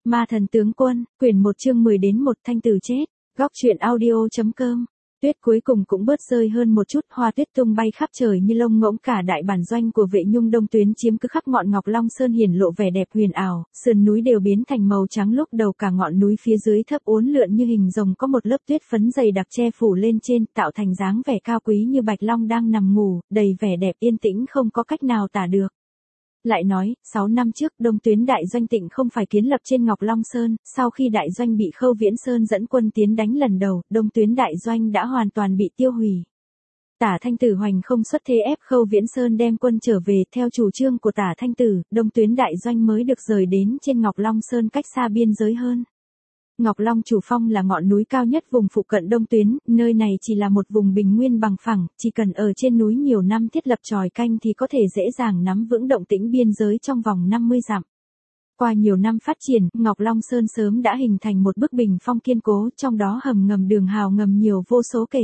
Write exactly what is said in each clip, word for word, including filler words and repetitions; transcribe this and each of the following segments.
Ma thần tướng quân, quyển một chương mười đến một thanh tử chết, góc truyện audio.com. Tuyết cuối cùng cũng bớt rơi hơn một chút, hoa tuyết tung bay khắp trời như lông ngỗng, cả đại bản doanh của Vệ Nhung Đông Tuyến chiếm cứ khắp ngọn Ngọc Long Sơn hiển lộ vẻ đẹp huyền ảo, sườn núi đều biến thành màu trắng, lúc đầu cả ngọn núi phía dưới thấp uốn lượn như hình rồng, có một lớp tuyết phấn dày đặc che phủ lên trên, tạo thành dáng vẻ cao quý như Bạch Long đang nằm ngủ, đầy vẻ đẹp yên tĩnh không có cách nào tả được. Lại nói, sáu năm trước, Đông Tuyến đại doanh Tịnh không phải kiến lập trên Ngọc Long Sơn, sau khi đại doanh bị Khâu Viễn Sơn dẫn quân tiến đánh lần đầu, Đông Tuyến đại doanh đã hoàn toàn bị tiêu hủy. Tả Thanh Tử hoành không xuất thế ép Khâu Viễn Sơn đem quân trở về, theo chủ trương của Tả Thanh Tử, Đông Tuyến đại doanh mới được rời đến trên Ngọc Long Sơn cách xa biên giới hơn. Ngọc Long Chủ Phong là ngọn núi cao nhất vùng phụ cận Đông Tuyến, nơi này chỉ là một vùng bình nguyên bằng phẳng, chỉ cần ở trên núi nhiều năm thiết lập chòi canh thì có thể dễ dàng nắm vững động tĩnh biên giới trong vòng năm mươi dặm. Qua nhiều năm phát triển, Ngọc Long Sơn sớm đã hình thành một bức bình phong kiên cố, trong đó hầm ngầm đường hào ngầm nhiều vô số kể.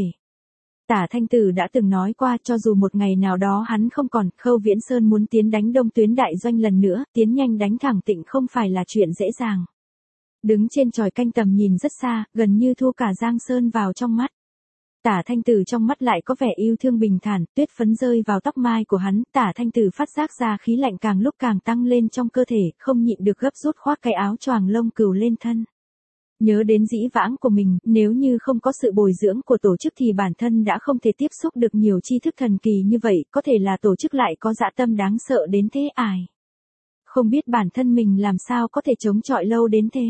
Tả Thanh Tử đã từng nói qua, cho dù một ngày nào đó hắn không còn, Khâu Viễn Sơn muốn tiến đánh Đông Tuyến đại doanh lần nữa, tiến nhanh đánh thẳng Tịnh không phải là chuyện dễ dàng. Đứng trên chòi canh tầm nhìn rất xa, gần như thu cả Giang Sơn vào trong mắt. Tả Thanh Tử trong mắt lại có vẻ yêu thương bình thản, tuyết phấn rơi vào tóc mai của hắn, Tả Thanh Tử phát giác ra khí lạnh càng lúc càng tăng lên trong cơ thể, không nhịn được gấp rút khoác cái áo choàng lông cừu lên thân. Nhớ đến dĩ vãng của mình, nếu như không có sự bồi dưỡng của tổ chức thì bản thân đã không thể tiếp xúc được nhiều tri thức thần kỳ như vậy, có thể là tổ chức lại có dã tâm đáng sợ đến thế ải. Không biết bản thân mình làm sao có thể chống chọi lâu đến thế.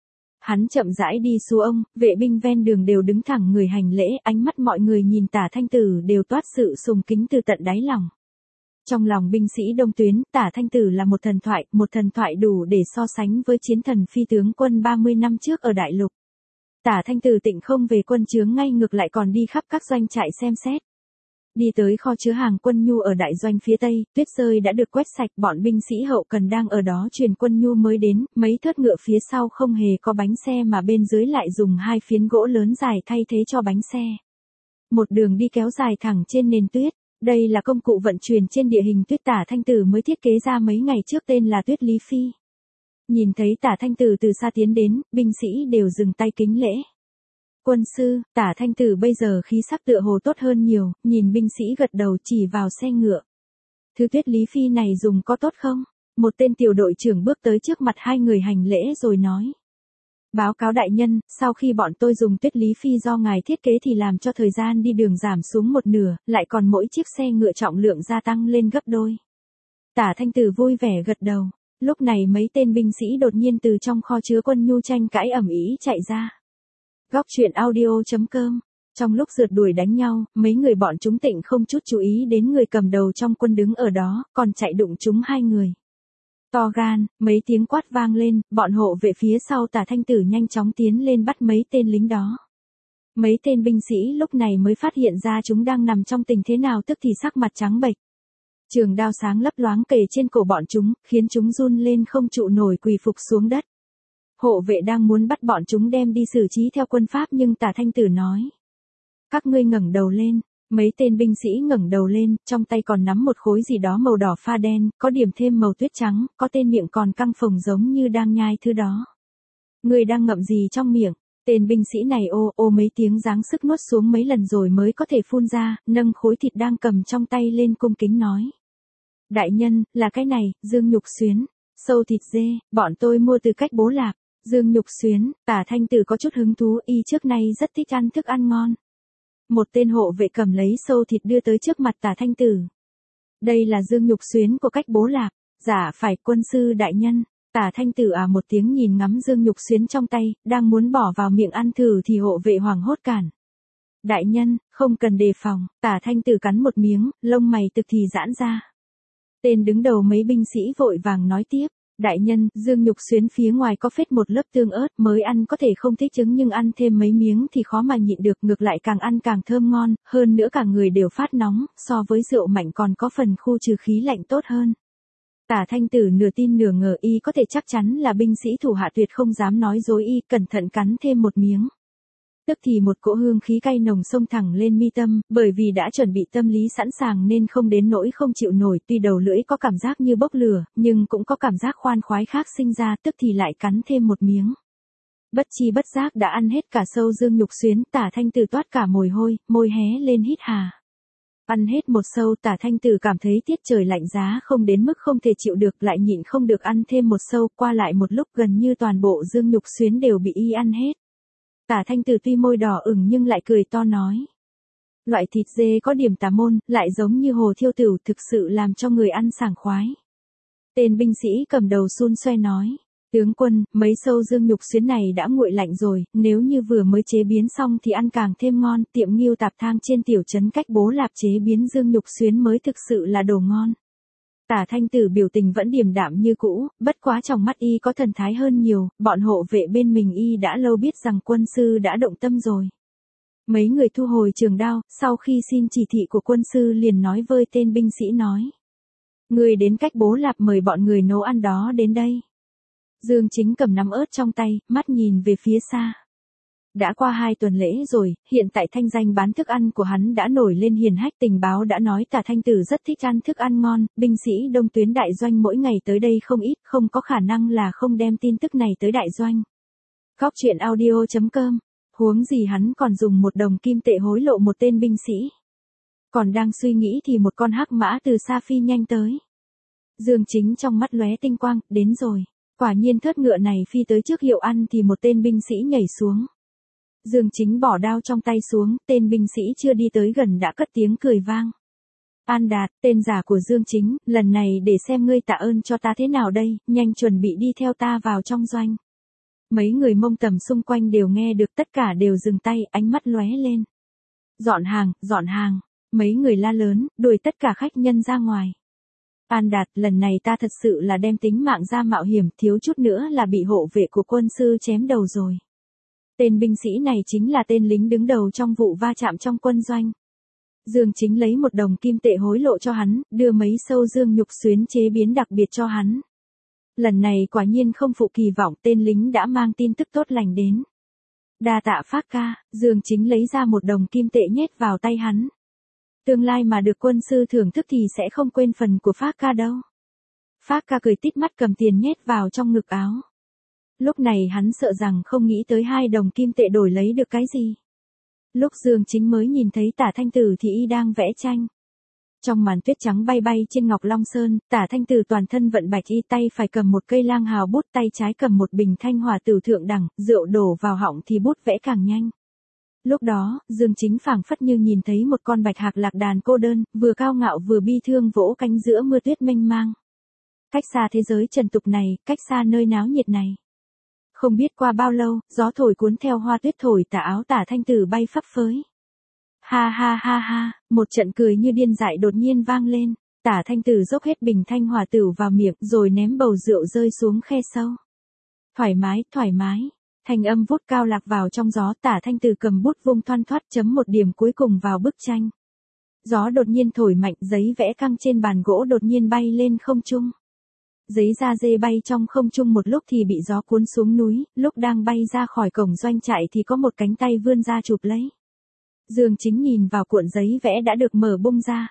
Hắn chậm rãi đi xuống ông, vệ binh ven đường đều đứng thẳng người hành lễ, ánh mắt mọi người nhìn Tả Thanh Tử đều toát sự sùng kính từ tận đáy lòng. Trong lòng binh sĩ Đông Tuyến, Tả Thanh Tử là một thần thoại, một thần thoại đủ để so sánh với chiến thần phi tướng quân ba mươi năm trước ở Đại Lục. Tả Thanh Tử Tịnh không về quân chướng, ngay ngược lại còn đi khắp các doanh trại xem xét. Đi tới kho chứa hàng quân nhu ở đại doanh phía tây, tuyết rơi đã được quét sạch, bọn binh sĩ hậu cần đang ở đó truyền quân nhu mới đến, mấy thớt ngựa phía sau không hề có bánh xe mà bên dưới lại dùng hai phiến gỗ lớn dài thay thế cho bánh xe. Một đường đi kéo dài thẳng trên nền tuyết, đây là công cụ vận chuyển trên địa hình tuyết Tả Thanh Tử mới thiết kế ra mấy ngày trước, tên là Tuyết Lý Phi. Nhìn thấy Tả Thanh Tử từ xa tiến đến, binh sĩ đều dừng tay kính lễ. Quân sư, Tả Thanh Tử bây giờ khí sắc tựa hồ tốt hơn nhiều, nhìn binh sĩ gật đầu chỉ vào xe ngựa. Thứ Tuyết Lý Phi này dùng có tốt không? Một tên tiểu đội trưởng bước tới trước mặt hai người hành lễ rồi nói. Báo cáo đại nhân, sau khi bọn tôi dùng Tuyết Lý Phi do ngài thiết kế thì làm cho thời gian đi đường giảm xuống một nửa, lại còn mỗi chiếc xe ngựa trọng lượng gia tăng lên gấp đôi. Tả Thanh Tử vui vẻ gật đầu. Lúc này mấy tên binh sĩ đột nhiên từ trong kho chứa quân nhu tranh cãi ầm ĩ chạy ra. Góc truyện audio.com. Trong lúc rượt đuổi đánh nhau, mấy người bọn chúng Tịnh không chút chú ý đến người cầm đầu trong quân đứng ở đó, còn chạy đụng chúng hai người. To gan, mấy tiếng quát vang lên, bọn hộ vệ phía sau Tả Thanh Tử nhanh chóng tiến lên bắt mấy tên lính đó. Mấy tên binh sĩ lúc này mới phát hiện ra chúng đang nằm trong tình thế nào, tức thì sắc mặt trắng bệch. Trường đao sáng lấp loáng kề trên cổ bọn chúng, khiến chúng run lên không trụ nổi, quỳ phục xuống đất. Hộ vệ đang muốn bắt bọn chúng đem đi xử trí theo quân pháp, nhưng Tả Thanh Tử nói. Các ngươi ngẩng đầu lên. Mấy tên binh sĩ ngẩng đầu lên, trong tay còn nắm một khối gì đó màu đỏ pha đen, có điểm thêm màu tuyết trắng, có tên miệng còn căng phồng giống như đang nhai thứ đó. Ngươi đang ngậm gì trong miệng? Tên binh sĩ này ô ô mấy tiếng giáng sức nuốt xuống mấy lần rồi mới có thể phun ra, nâng khối thịt đang cầm trong tay lên cung kính nói. Đại nhân, là cái này, dương nhục xuyến, sâu thịt dê, bọn tôi mua từ cách Bố Lạc. Dương nhục xuyến, Tả Thanh Tử có chút hứng thú, y trước nay rất thích ăn thức ăn ngon. Một tên hộ vệ cầm lấy sâu thịt đưa tới trước mặt Tả Thanh Tử. Đây là dương nhục xuyến của cách Bố Lạc. Dạ phải, quân sư đại nhân. Tả Thanh Tử à một tiếng nhìn ngắm dương nhục xuyến trong tay, đang muốn bỏ vào miệng ăn thử thì hộ vệ hoảng hốt cản. Đại nhân, không cần đề phòng. Tả Thanh Tử cắn một miếng, lông mày tức thì giãn ra. Tên đứng đầu mấy binh sĩ vội vàng nói tiếp. Đại nhân, dương nhục xuyến phía ngoài có phết một lớp tương ớt, mới ăn có thể không thích trứng nhưng ăn thêm mấy miếng thì khó mà nhịn được, ngược lại càng ăn càng thơm ngon, hơn nữa cả người đều phát nóng, so với rượu mạnh còn có phần khu trừ khí lạnh tốt hơn. Tả Thanh Tử nửa tin nửa ngờ, y có thể chắc chắn là binh sĩ thủ hạ tuyệt không dám nói dối, y cẩn thận cắn thêm một miếng. Tức thì một cỗ hương khí cay nồng xông thẳng lên mi tâm, bởi vì đã chuẩn bị tâm lý sẵn sàng nên không đến nỗi không chịu nổi, tuy đầu lưỡi có cảm giác như bốc lửa, nhưng cũng có cảm giác khoan khoái khác sinh ra, tức thì lại cắn thêm một miếng. Bất chi bất giác đã ăn hết cả sâu dương nhục xuyến, Tả Thanh Tử toát cả mồ hôi, môi hé lên hít hà. Ăn hết một sâu, Tả Thanh Tử cảm thấy tiết trời lạnh giá không đến mức không thể chịu được, lại nhịn không được ăn thêm một sâu, qua lại một lúc gần như toàn bộ dương nhục xuyến đều bị y ăn hết. Tả Thanh Tử tuy môi đỏ ửng nhưng lại cười to nói. Loại thịt dê có điểm tà môn, lại giống như hồ thiêu tửu, thực sự làm cho người ăn sảng khoái. Tên binh sĩ cầm đầu xun xoe nói. Tướng quân, mấy sâu dương nhục xuyến này đã nguội lạnh rồi, nếu như vừa mới chế biến xong thì ăn càng thêm ngon. Tiệm Ngưu Tạp Thang trên tiểu trấn cách Bố Lạp chế biến dương nhục xuyến mới thực sự là đồ ngon. Tả Thanh Tử biểu tình vẫn điềm đạm như cũ, bất quá trong mắt y có thần thái hơn nhiều, bọn hộ vệ bên mình y đã lâu biết rằng quân sư đã động tâm rồi. Mấy người thu hồi trường đao, sau khi xin chỉ thị của quân sư liền nói với tên binh sĩ nói. Người đến cách Bố Lạp mời bọn người nấu ăn đó đến đây. Dương Chính cầm nắm ớt trong tay, mắt nhìn về phía xa. Đã qua hai tuần lễ rồi, hiện tại thanh danh bán thức ăn của hắn đã nổi lên hiền hách, tình báo đã nói Tả Thanh Tử rất thích ăn thức ăn ngon, binh sĩ Đông Tuyến đại doanh mỗi ngày tới đây không ít, không có khả năng là không đem tin tức này tới đại doanh. Góc truyện audio chấm com, huống gì hắn còn dùng một đồng kim tệ hối lộ một tên binh sĩ. Còn đang suy nghĩ thì một con hắc mã từ xa phi nhanh tới. Dương Chính trong mắt lóe tinh quang, đến rồi. Quả nhiên thớt ngựa này phi tới trước hiệu ăn thì một tên binh sĩ nhảy xuống. Dương Chính bỏ đao trong tay xuống, tên binh sĩ chưa đi tới gần đã cất tiếng cười vang. An Đạt, tên giả của Dương Chính, lần này để xem ngươi tạ ơn cho ta thế nào đây, nhanh chuẩn bị đi theo ta vào trong doanh. Mấy người Mông Tầm xung quanh đều nghe được, tất cả đều dừng tay, ánh mắt lóe lên. Dọn hàng, dọn hàng, mấy người la lớn, đuổi tất cả khách nhân ra ngoài. An Đạt, lần này ta thật sự là đem tính mạng ra mạo hiểm, thiếu chút nữa là bị hộ vệ của quân sư chém đầu rồi. Tên binh sĩ này chính là tên lính đứng đầu trong vụ va chạm trong quân doanh. Dương Chính lấy một đồng kim tệ hối lộ cho hắn, đưa mấy sâu dương nhục xuyến chế biến đặc biệt cho hắn. Lần này quả nhiên không phụ kỳ vọng, tên lính đã mang tin tức tốt lành đến. Đa tạ Phác ca, Dương Chính lấy ra một đồng kim tệ nhét vào tay hắn. Tương lai mà được quân sư thưởng thức thì sẽ không quên phần của Phác ca đâu. Phác ca cười tít mắt cầm tiền nhét vào trong ngực áo. Lúc này hắn sợ rằng không nghĩ tới hai đồng kim tệ đổi lấy được cái gì. Lúc Dương Chính mới nhìn thấy Tả Thanh Tử thì y đang vẽ tranh. Trong màn tuyết trắng bay bay trên Ngọc Long Sơn, Tả Thanh Tử toàn thân vận bạch, y tay phải cầm một cây lang hào bút, tay trái cầm một bình thanh hỏa tử thượng đẳng, rượu đổ vào họng thì bút vẽ càng nhanh. Lúc đó, Dương Chính phảng phất như nhìn thấy một con bạch hạc lạc đàn cô đơn, vừa cao ngạo vừa bi thương vỗ cánh giữa mưa tuyết mênh mang. Cách xa thế giới trần tục này, cách xa nơi náo nhiệt này. Không biết qua bao lâu, gió thổi cuốn theo hoa tuyết thổi tà áo Tả Thanh Tử bay phấp phới. Ha ha ha ha, một trận cười như điên dại đột nhiên vang lên, Tả Thanh Tử dốc hết bình thanh hỏa tử vào miệng rồi ném bầu rượu rơi xuống khe sâu. Thoải mái, thoải mái, thanh âm vút cao lạc vào trong gió, Tả Thanh Tử cầm bút vung thoăn thoắt chấm một điểm cuối cùng vào bức tranh. Gió đột nhiên thổi mạnh, giấy vẽ căng trên bàn gỗ đột nhiên bay lên không trung. Giấy da dê bay trong không trung một lúc thì bị gió cuốn xuống núi, lúc đang bay ra khỏi cổng doanh trại thì có một cánh tay vươn ra chụp lấy. Dương Chính nhìn vào cuộn giấy vẽ đã được mở bung ra.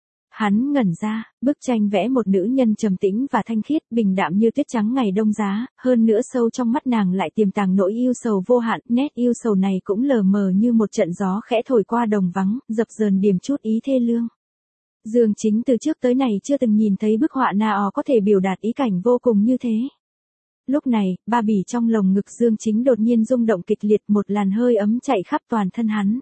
Hắn ngẩn ra, bức tranh vẽ một nữ nhân trầm tĩnh và thanh khiết, bình đạm như tuyết trắng ngày đông giá, hơn nữa sâu trong mắt nàng lại tiềm tàng nỗi yêu sầu vô hạn, nét yêu sầu này cũng lờ mờ như một trận gió khẽ thổi qua đồng vắng, dập dờn điểm chút ý thê lương. Dương Chính từ trước tới nay chưa từng nhìn thấy bức họa nào có thể biểu đạt ý cảnh vô cùng như thế. Lúc này, ba bỉ trong lồng ngực Dương Chính đột nhiên rung động kịch liệt, một làn hơi ấm chạy khắp toàn thân hắn.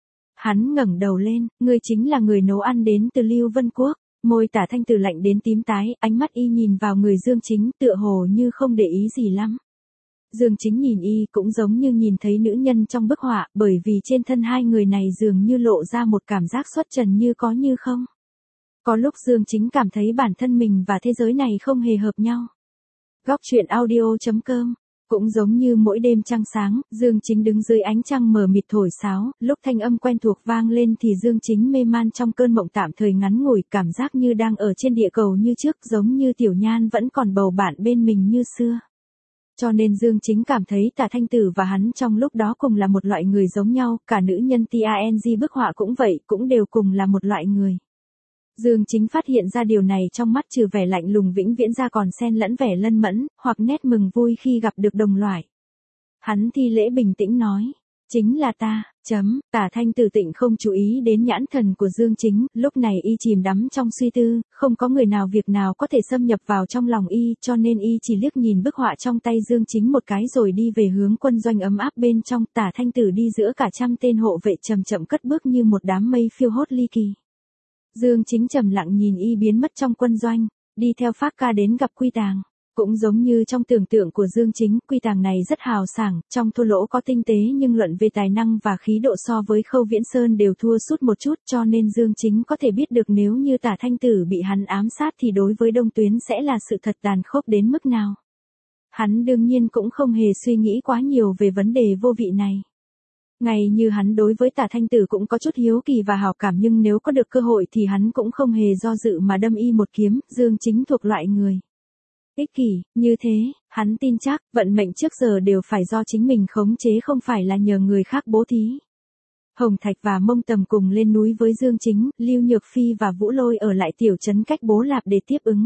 Hắn ngẩng đầu lên, ngươi chính là người nấu ăn đến từ Lưu Vân Quốc. Môi Tả Thanh Tử lạnh đến tím tái, ánh mắt y nhìn vào người Dương Chính tựa hồ như không để ý gì lắm. Dương Chính nhìn y cũng giống như nhìn thấy nữ nhân trong bức họa, bởi vì trên thân hai người này dường như lộ ra một cảm giác xuất trần như có như không. Có lúc Dương Chính cảm thấy bản thân mình và thế giới này không hề hợp nhau. Góc truyện audio chấm com. Cũng giống như mỗi đêm trăng sáng, Dương Chính đứng dưới ánh trăng mờ mịt thổi sáo, lúc thanh âm quen thuộc vang lên thì Dương Chính mê man trong cơn mộng tạm thời ngắn ngủi, cảm giác như đang ở trên địa cầu như trước, giống như Tiểu Nhan vẫn còn bầu bạn bên mình như xưa. Cho nên Dương Chính cảm thấy Tả Thanh Tử và hắn trong lúc đó cùng là một loại người giống nhau, cả nữ nhân tang bức họa cũng vậy, cũng đều cùng là một loại người. Dương Chính phát hiện ra điều này trong mắt trừ vẻ lạnh lùng vĩnh viễn ra còn xen lẫn vẻ lân mẫn, hoặc nét mừng vui khi gặp được đồng loại. Hắn thi lễ bình tĩnh nói, chính là ta, chấm, Tả Thanh Tử tịnh không chú ý đến nhãn thần của Dương Chính, lúc này y chìm đắm trong suy tư, không có người nào việc nào có thể xâm nhập vào trong lòng y, cho nên y chỉ liếc nhìn bức họa trong tay Dương Chính một cái rồi đi về hướng quân doanh ấm áp bên trong. Tả Thanh Tử đi giữa cả trăm tên hộ vệ chậm chậm cất bước như một đám mây phiêu hốt ly kỳ. Dương Chính trầm lặng nhìn y biến mất trong quân doanh, đi theo Phác Ca đến gặp Quy Tàng. Cũng giống như trong tưởng tượng của Dương Chính, Quy Tàng này rất hào sảng, trong thô lỗ có tinh tế nhưng luận về tài năng và khí độ so với Khâu Viễn Sơn đều thua sút một chút, cho nên Dương Chính có thể biết được nếu như Tả Thanh Tử bị hắn ám sát thì đối với Đông Tuyến sẽ là sự thật tàn khốc đến mức nào. Hắn đương nhiên cũng không hề suy nghĩ quá nhiều về vấn đề vô vị này. Ngay như hắn đối với Tả Thanh Tử cũng có chút hiếu kỳ và hảo cảm, nhưng nếu có được cơ hội thì hắn cũng không hề do dự mà đâm y một kiếm. Dương Chính thuộc loại người ích kỷ, như thế, hắn tin chắc, vận mệnh trước giờ đều phải do chính mình khống chế, không phải là nhờ người khác bố thí. Hồng Thạch và Mông Tầm cùng lên núi với Dương Chính, Lưu Nhược Phi và Vũ Lôi ở lại tiểu trấn cách Bố Lạp để tiếp ứng.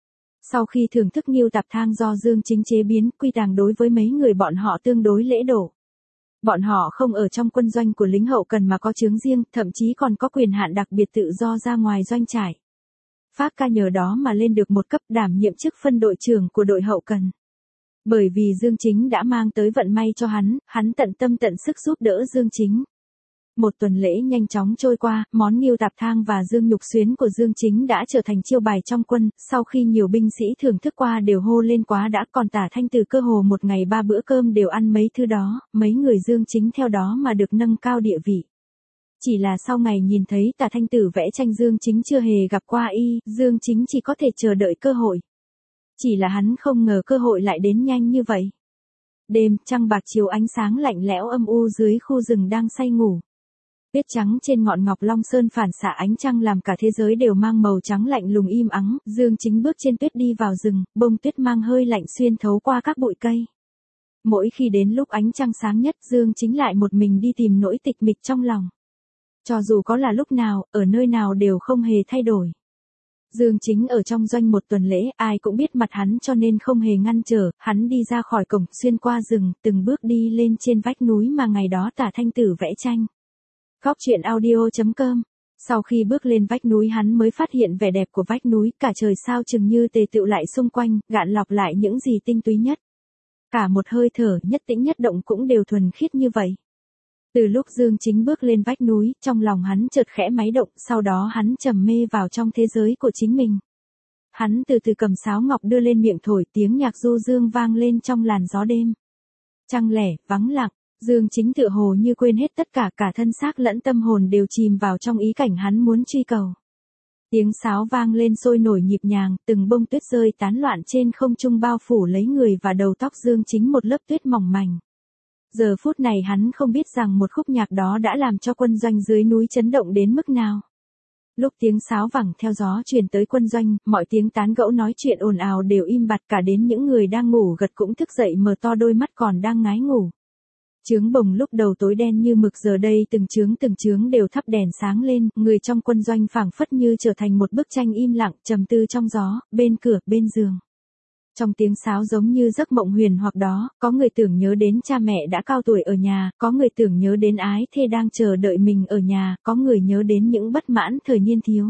Sau khi thưởng thức nghiêu tạp thang do Dương Chính chế biến, Quy Tàng đối với mấy người bọn họ tương đối lễ độ. Bọn họ không ở trong quân doanh của lính hậu cần mà có chướng riêng, thậm chí còn có quyền hạn đặc biệt tự do ra ngoài doanh trại. Phác Ca nhờ đó mà lên được một cấp, đảm nhiệm chức phân đội trưởng của đội hậu cần. Bởi vì Dương Chính đã mang tới vận may cho hắn, hắn tận tâm tận sức giúp đỡ Dương Chính. Một tuần lễ nhanh chóng trôi qua, món nghiêu tạp thang và dương nhục xuyến của Dương Chính đã trở thành chiêu bài trong quân, sau khi nhiều binh sĩ thưởng thức qua đều hô lên quá đã, còn Tả Thanh Tử cơ hồ một ngày ba bữa cơm đều ăn mấy thứ đó, mấy người Dương Chính theo đó mà được nâng cao địa vị. Chỉ là sau ngày nhìn thấy Tả Thanh Tử vẽ tranh Dương Chính chưa hề gặp qua y, Dương Chính chỉ có thể chờ đợi cơ hội. Chỉ là hắn không ngờ cơ hội lại đến nhanh như vậy. Đêm, trăng bạc chiếu ánh sáng lạnh lẽo âm u dưới khu rừng đang say ngủ. Tuyết trắng trên ngọn ngọc Long Sơn phản xạ ánh trăng làm cả thế giới đều mang màu trắng lạnh lùng im ắng. Dương Chính bước trên tuyết đi vào rừng, bông tuyết mang hơi lạnh xuyên thấu qua các bụi cây. Mỗi khi đến lúc ánh trăng sáng nhất, Dương Chính lại một mình đi tìm nỗi tịch mịch trong lòng. Cho dù có là lúc nào, ở nơi nào đều không hề thay đổi. Dương Chính ở trong doanh một tuần lễ, ai cũng biết mặt hắn cho nên không hề ngăn trở, hắn đi ra khỏi cổng, xuyên qua rừng, từng bước đi lên trên vách núi mà ngày đó Tả Thanh Tử vẽ tranh. Góc truyện audio chấm com. Sau khi bước lên vách núi hắn mới phát hiện vẻ đẹp của vách núi, cả trời sao chừng như tề tựu lại xung quanh, gạn lọc lại những gì tinh túy nhất. Cả một hơi thở, nhất tĩnh nhất động cũng đều thuần khiết như vậy. Từ lúc Dương Chính bước lên vách núi, trong lòng hắn chợt khẽ máy động, sau đó hắn trầm mê vào trong thế giới của chính mình. Hắn từ từ cầm sáo ngọc đưa lên miệng thổi, tiếng nhạc du dương vang lên trong làn gió đêm. Trăng lẻ, vắng lặng, Dương Chính tựa hồ như quên hết tất cả, cả thân xác lẫn tâm hồn đều chìm vào trong ý cảnh hắn muốn truy cầu. Tiếng sáo vang lên sôi nổi nhịp nhàng, từng bông tuyết rơi tán loạn trên không trung bao phủ lấy người và đầu tóc Dương Chính một lớp tuyết mỏng manh. Giờ phút này hắn không biết rằng một khúc nhạc đó đã làm cho quân doanh dưới núi chấn động đến mức nào. Lúc tiếng sáo vẳng theo gió truyền tới quân doanh, mọi tiếng tán gẫu nói chuyện ồn ào đều im bặt, cả đến những người đang ngủ gật cũng thức dậy mở to đôi mắt còn đang ngái ngủ. Trướng bồng lúc đầu tối đen như mực giờ đây từng trướng từng trướng đều thắp đèn sáng lên, người trong quân doanh phảng phất như trở thành một bức tranh im lặng, trầm tư trong gió, bên cửa, bên giường. Trong tiếng sáo giống như giấc mộng huyền hoặc đó, có người tưởng nhớ đến cha mẹ đã cao tuổi ở nhà, có người tưởng nhớ đến ái thê đang chờ đợi mình ở nhà, có người nhớ đến những bất mãn thời niên thiếu.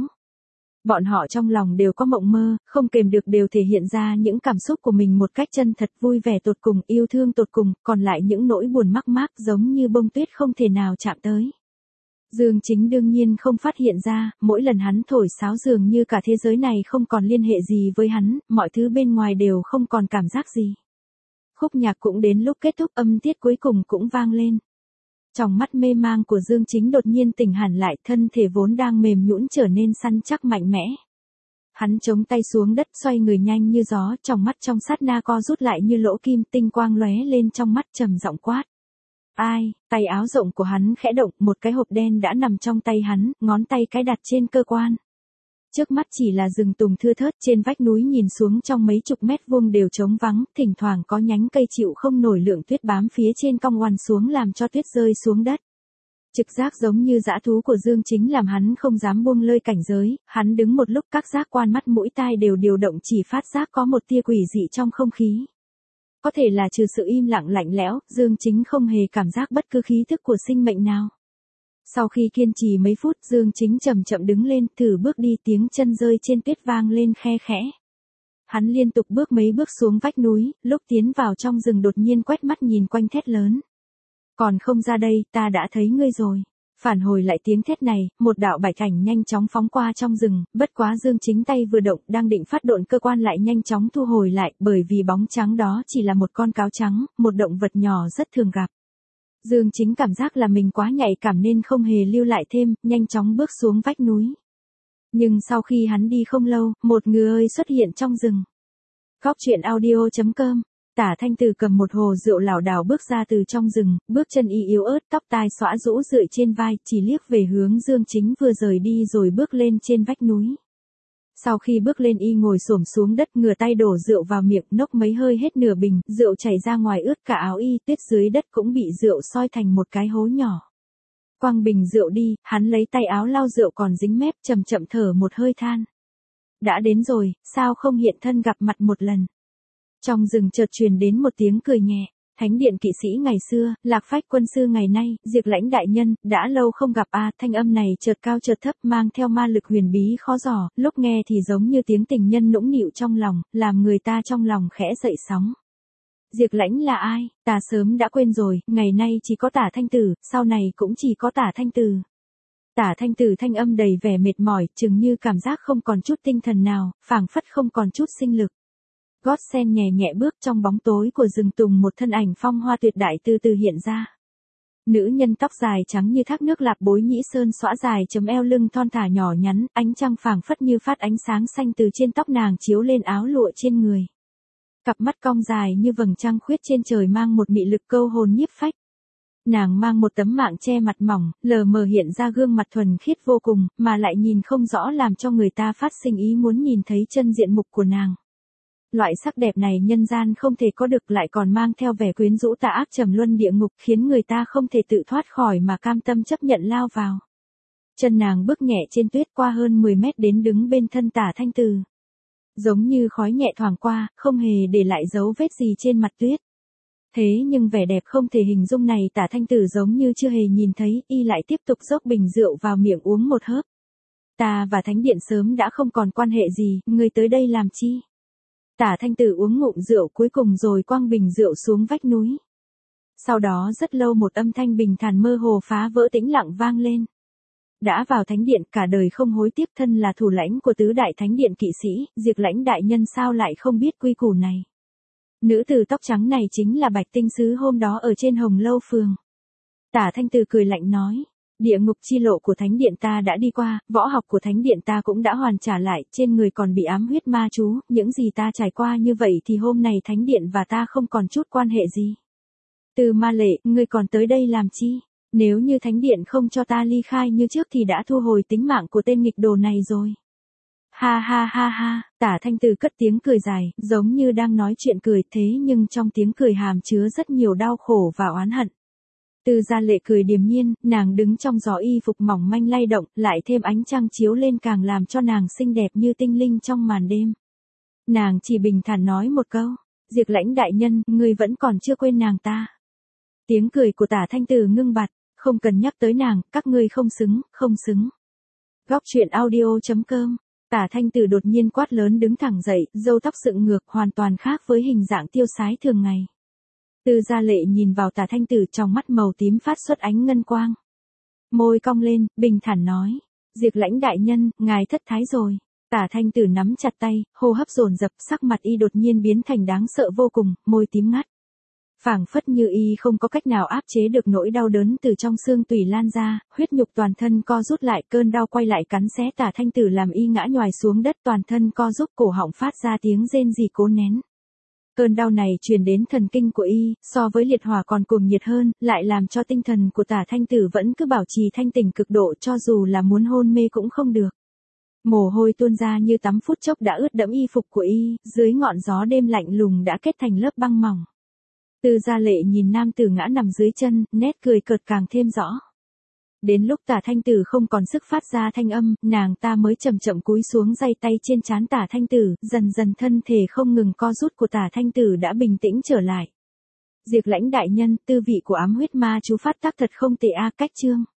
Bọn họ trong lòng đều có mộng mơ, không kềm được đều thể hiện ra những cảm xúc của mình một cách chân thật, vui vẻ tột cùng, yêu thương tột cùng, còn lại những nỗi buồn mắc mác giống như bông tuyết không thể nào chạm tới. Dương Chính đương nhiên không phát hiện ra, mỗi lần hắn thổi sáo dường như cả thế giới này không còn liên hệ gì với hắn, mọi thứ bên ngoài đều không còn cảm giác gì. Khúc nhạc cũng đến lúc kết thúc, âm tiết cuối cùng cũng vang lên. Trong mắt mê mang của Dương Chính đột nhiên tỉnh hẳn lại, thân thể vốn đang mềm nhũn trở nên săn chắc mạnh mẽ. Hắn chống tay xuống đất, xoay người nhanh như gió, trong mắt trong sát na co rút lại như lỗ kim, tinh quang lóe lên trong mắt, trầm giọng quát. Ai, tay áo rộng của hắn khẽ động, một cái hộp đen đã nằm trong tay hắn, ngón tay cái đặt trên cơ quan. Trước mắt chỉ là rừng tùng thưa thớt, trên vách núi nhìn xuống trong mấy chục mét vuông đều trống vắng, thỉnh thoảng có nhánh cây chịu không nổi lượng tuyết bám phía trên cong oằn xuống làm cho tuyết rơi xuống đất. Trực giác giống như dã thú của Dương Chính làm hắn không dám buông lơi cảnh giới, hắn đứng một lúc các giác quan mắt mũi tai đều điều động chỉ phát giác có một tia quỷ dị trong không khí. Có thể là trừ sự im lặng lạnh lẽo, Dương Chính không hề cảm giác bất cứ khí thức của sinh mệnh nào. Sau khi kiên trì mấy phút, Dương Chính chậm chậm đứng lên, thử bước đi, tiếng chân rơi trên tuyết vang lên khe khẽ. Hắn liên tục bước mấy bước xuống vách núi, lúc tiến vào trong rừng đột nhiên quét mắt nhìn quanh thét lớn. Còn không ra đây, ta đã thấy ngươi rồi. Phản hồi lại tiếng thét này, một đạo bạch ảnh nhanh chóng phóng qua trong rừng, bất quá Dương Chính tay vừa động, đang định phát độn cơ quan lại nhanh chóng thu hồi lại, bởi vì bóng trắng đó chỉ là một con cáo trắng, một động vật nhỏ rất thường gặp. Dương Chính cảm giác là mình quá nhạy cảm nên không hề lưu lại thêm, nhanh chóng bước xuống vách núi. Nhưng sau khi hắn đi không lâu, một người ơi xuất hiện trong rừng. Góc truyện audio chấm com. Tả Thanh Từ cầm một hồ rượu lảo đảo bước ra từ trong rừng, bước chân y yếu ớt, tóc tai xõa rũ rượi trên vai, chỉ liếc về hướng Dương Chính vừa rời đi rồi bước lên trên vách núi. Sau khi bước lên y ngồi xổm xuống đất, ngửa tay đổ rượu vào miệng, nốc mấy hơi hết nửa bình, rượu chảy ra ngoài ướt cả áo y, tuyết dưới đất cũng bị rượu soi thành một cái hố nhỏ. Quăng bình rượu đi, hắn lấy tay áo lau rượu còn dính mép, chậm chậm thở một hơi than. Đã đến rồi, sao không hiện thân gặp mặt một lần? Trong rừng chợt truyền đến một tiếng cười nhẹ. Thánh điện kỵ sĩ ngày xưa, Lạc Phách quân sư ngày nay, Diệp Lãnh đại nhân, đã lâu không gặp a. À, thanh âm này chợt cao chợt thấp, mang theo ma lực huyền bí khó dò, lúc nghe thì giống như tiếng tình nhân nũng nịu trong lòng, làm người ta trong lòng khẽ dậy sóng. Diệp Lãnh là ai? Ta sớm đã quên rồi, ngày nay chỉ có Tả Thanh Tử, sau này cũng chỉ có Tả Thanh Tử. Tả Thanh Tử thanh âm đầy vẻ mệt mỏi, chừng như cảm giác không còn chút tinh thần nào, phảng phất không còn chút sinh lực. Gót sen nhẹ nhẹ bước trong bóng tối của rừng tùng, một thân ảnh phong hoa tuyệt đại từ từ hiện ra. Nữ nhân tóc dài trắng như thác nước, lạp bối nhĩ sơn xõa dài chấm eo, lưng thon thả nhỏ nhắn, ánh trăng phảng phất như phát ánh sáng xanh từ trên tóc nàng chiếu lên áo lụa trên người. Cặp mắt cong dài như vầng trăng khuyết trên trời mang một mị lực câu hồn nhiếp phách. Nàng mang một tấm mạng che mặt mỏng, lờ mờ hiện ra gương mặt thuần khiết vô cùng, mà lại nhìn không rõ làm cho người ta phát sinh ý muốn nhìn thấy chân diện mục của nàng. Loại sắc đẹp này nhân gian không thể có được, lại còn mang theo vẻ quyến rũ tà ác trầm luân địa ngục, khiến người ta không thể tự thoát khỏi mà cam tâm chấp nhận lao vào. Chân nàng bước nhẹ trên tuyết qua hơn mười mét đến đứng bên thân Tả Thanh Từ. Giống như khói nhẹ thoảng qua, không hề để lại dấu vết gì trên mặt tuyết. Thế nhưng vẻ đẹp không thể hình dung này Tả Thanh Tử giống như chưa hề nhìn thấy, y lại tiếp tục dốc bình rượu vào miệng uống một hớp. Ta và Thánh Điện sớm đã không còn quan hệ gì, ngươi tới đây làm chi? Tả Thanh Tử uống ngụm rượu cuối cùng rồi quăng bình rượu xuống vách núi. Sau đó rất lâu một âm thanh bình thản mơ hồ phá vỡ tĩnh lặng vang lên. Đã vào Thánh Điện, cả đời không hối tiếc, thân là thủ lãnh của tứ đại Thánh Điện kỵ sĩ, Diệp Lãnh đại nhân sao lại không biết quy củ này? Nữ tử tóc trắng này chính là Bạch Tinh Sứ hôm đó ở trên Hồng Lâu Phường. Tả Thanh Từ cười lạnh nói, địa ngục chi lộ của Thánh Điện ta đã đi qua, võ học của Thánh Điện ta cũng đã hoàn trả lại, trên người còn bị ám huyết ma chú, những gì ta trải qua như vậy thì hôm nay Thánh Điện và ta không còn chút quan hệ gì. Từ Ma Lệ, ngươi còn tới đây làm chi? Nếu như Thánh Điện không cho ta ly khai như trước thì đã thu hồi tính mạng của tên nghịch đồ này rồi. Ha ha ha ha, Tả Thanh Từ cất tiếng cười dài, giống như đang nói chuyện cười, thế nhưng trong tiếng cười hàm chứa rất nhiều đau khổ và oán hận. Từ Gia Lệ cười điềm nhiên, nàng đứng trong gió y phục mỏng manh lay động, lại thêm ánh trăng chiếu lên càng làm cho nàng xinh đẹp như tinh linh trong màn đêm. Nàng chỉ bình thản nói một câu, Diệp Lãnh đại nhân, ngươi vẫn còn chưa quên nàng ta. Tiếng cười của Tả Thanh Từ ngưng bặt, không cần nhắc tới nàng, các ngươi không xứng, không xứng. Góc truyện audio chấm com. Tả Thanh Từ đột nhiên quát lớn, đứng thẳng dậy, râu tóc dựng ngược, hoàn toàn khác với hình dạng tiêu sái thường ngày. Từ Gia Lệ nhìn vào Tả Thanh Từ, trong mắt màu tím phát xuất ánh ngân quang. Môi cong lên, bình thản nói, Diệp Lãnh đại nhân, ngài thất thái rồi. Tả Thanh Từ nắm chặt tay, hô hấp dồn dập, sắc mặt y đột nhiên biến thành đáng sợ vô cùng, môi tím ngắt. Phảng phất như y không có cách nào áp chế được nỗi đau đớn từ trong xương tủy lan ra, huyết nhục toàn thân co rút lại, cơn đau quay lại cắn xé Tả Thanh Tử làm y ngã nhoài xuống đất, toàn thân co rút, cổ họng phát ra tiếng rên rỉ cố nén. Cơn đau này truyền đến thần kinh của y, so với liệt hỏa còn cuồng nhiệt hơn, lại làm cho tinh thần của Tả Thanh Tử vẫn cứ bảo trì thanh tỉnh cực độ, cho dù là muốn hôn mê cũng không được. Mồ hôi tuôn ra như tắm phút chốc đã ướt đẫm y phục của y, dưới ngọn gió đêm lạnh lùng đã kết thành lớp băng mỏng. Tư Gia Lệ nhìn nam tử ngã nằm dưới chân, nét cười cợt càng thêm rõ. Đến lúc Tả Thanh Tử không còn sức phát ra thanh âm, nàng ta mới chậm chậm cúi xuống day tay trên trán Tả Thanh Tử, dần dần thân thể không ngừng co rút của Tả Thanh Tử đã bình tĩnh trở lại. Diệp Lãnh đại nhân, tư vị của ám huyết ma chú phát tác thật không tệ a. Cách chương.